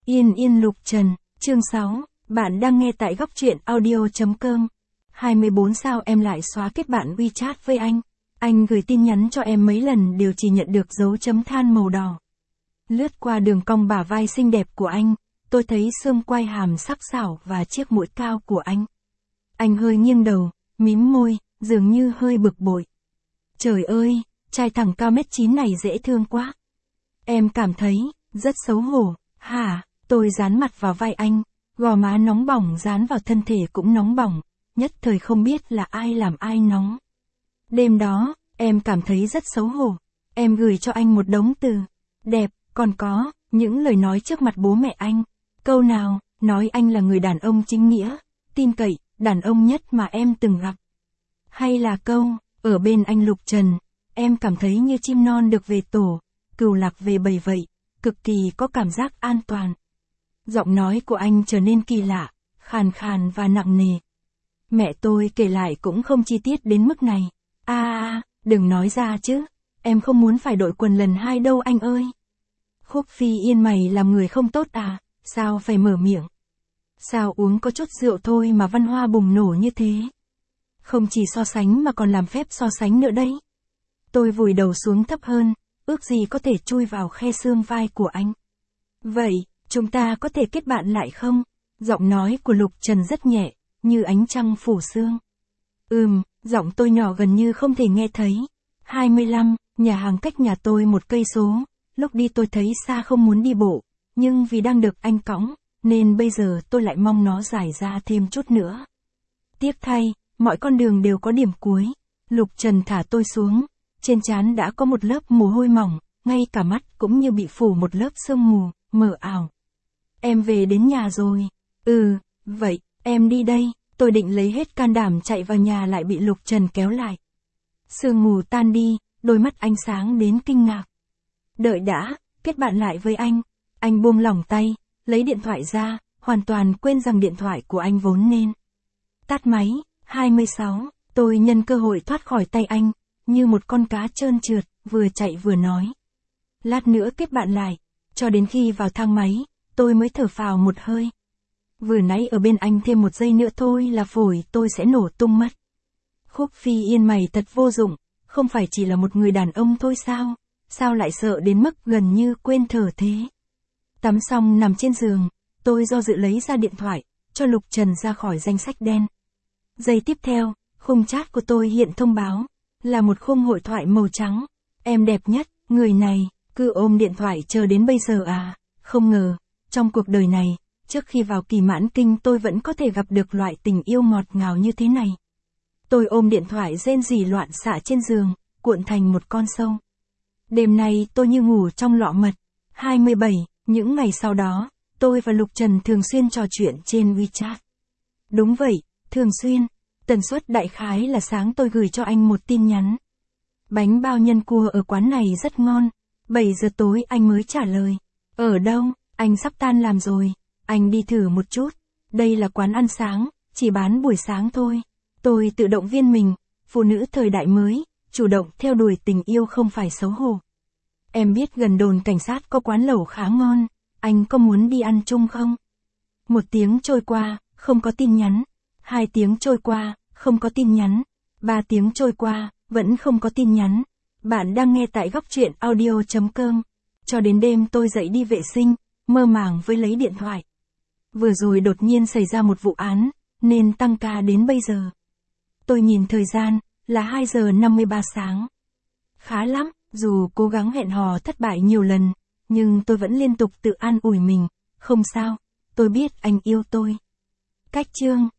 Yên Yên Lục Trần, chương 6, bạn đang nghe tại góc truyện audio.com. 24 sao em lại xóa kết bạn WeChat với anh? Anh gửi tin nhắn cho em mấy lần đều chỉ nhận được dấu chấm than màu đỏ. Lướt qua đường cong bả vai xinh đẹp của anh, tôi thấy xương quai hàm sắc sảo và chiếc mũi cao của anh. Anh hơi nghiêng đầu, mím môi, dường như hơi bực bội. Trời ơi, trai thẳng cao mét 9 này dễ thương quá. Em cảm thấy rất xấu hổ. Hả? Tôi dán mặt vào vai anh, gò má nóng bỏng dán vào thân thể cũng nóng bỏng, nhất thời không biết là ai làm ai nóng. Đêm đó, em cảm thấy rất xấu hổ. Em gửi cho anh một đống từ đẹp, còn có những lời nói trước mặt bố mẹ anh. Câu nào, nói anh là người đàn ông chính nghĩa, tin cậy, đàn ông nhất mà em từng gặp. Hay là câu, ở bên anh Lục Trần, em cảm thấy như chim non được về tổ, cừu lạc về bầy vậy, cực kỳ có cảm giác an toàn. Giọng nói của anh trở nên kỳ lạ, khàn khàn và nặng nề. Mẹ tôi kể lại cũng không chi tiết đến mức này. Đừng nói ra chứ, em không muốn phải đội quần lần 2 đâu anh ơi. Khúc Phi Yên mày làm người không tốt à, sao phải mở miệng? Sao uống có chút rượu thôi mà văn hoa bùng nổ như thế? Không chỉ so sánh mà còn làm phép so sánh nữa đấy. Tôi vùi đầu xuống thấp hơn, ước gì có thể chui vào khe xương vai của anh. Vậy, chúng ta có thể kết bạn lại không? Giọng nói của Lục Trần rất nhẹ, như ánh trăng phủ sương. Giọng tôi nhỏ gần như không thể nghe thấy. 25, nhà hàng cách nhà tôi 1 cây số. Lúc đi tôi thấy xa không muốn đi bộ, nhưng vì đang được anh cõng, nên bây giờ tôi lại mong nó dài ra thêm chút nữa. Tiếc thay, mọi con đường đều có điểm cuối. Lục Trần thả tôi xuống, trên trán đã có một lớp mồ hôi mỏng, ngay cả mắt cũng như bị phủ một lớp sương mù, mờ ảo. Em về đến nhà rồi. Vậy, em đi đây. Tôi định lấy hết can đảm chạy vào nhà lại bị Lục Trần kéo lại. Sương mù tan đi, đôi mắt anh sáng đến kinh ngạc. Đợi đã, kết bạn lại với anh. Anh buông lỏng tay, lấy điện thoại ra, hoàn toàn quên rằng điện thoại của anh vốn nên tắt máy. 26, tôi nhân cơ hội thoát khỏi tay anh, như một con cá trơn trượt, vừa chạy vừa nói. Lát nữa kết bạn lại, cho đến khi vào thang máy, tôi mới thở phào một hơi. Vừa nãy ở bên anh thêm 1 giây nữa thôi là phổi tôi sẽ nổ tung mất. Khúc Phi Yên mày thật vô dụng, không phải chỉ là một người đàn ông thôi sao? Sao lại sợ đến mức gần như quên thở thế? Tắm xong nằm trên giường, tôi do dự lấy ra điện thoại, cho Lục Trần ra khỏi danh sách đen. Giây tiếp theo, khung chat của tôi hiện thông báo, là một khung hội thoại màu trắng. Em đẹp nhất, người này, cứ ôm điện thoại chờ đến bây giờ à? Không ngờ, trong cuộc đời này, trước khi vào kỳ mãn kinh tôi vẫn có thể gặp được loại tình yêu ngọt ngào như thế này. Tôi ôm điện thoại rên rỉ loạn xạ trên giường, cuộn thành một con sâu. Đêm nay tôi như ngủ trong lọ mật. 27, những ngày sau đó, tôi và Lục Trần thường xuyên trò chuyện trên WeChat. Đúng vậy, thường xuyên. Tần suất đại khái là sáng tôi gửi cho anh một tin nhắn. Bánh bao nhân cua ở quán này rất ngon. 7 giờ tối anh mới trả lời. Ở đâu? Anh sắp tan làm rồi. Anh đi thử một chút. Đây là quán ăn sáng, chỉ bán buổi sáng thôi. Tôi tự động viên mình, phụ nữ thời đại mới, chủ động theo đuổi tình yêu không phải xấu hổ. Em biết gần đồn cảnh sát có quán lẩu khá ngon, anh có muốn đi ăn chung không? 1 tiếng trôi qua, không có tin nhắn. 2 tiếng trôi qua, không có tin nhắn. 3 tiếng trôi qua, vẫn không có tin nhắn. Bạn đang nghe tại góc truyện audio.com. Cho đến đêm tôi dậy đi vệ sinh, mơ màng với lấy điện thoại. Vừa rồi đột nhiên xảy ra một vụ án, nên tăng ca đến bây giờ. Tôi nhìn thời gian, là 2 giờ 53 sáng. Khá lắm, dù cố gắng hẹn hò thất bại nhiều lần, nhưng tôi vẫn liên tục tự an ủi mình, không sao, tôi biết anh yêu tôi. Cách chương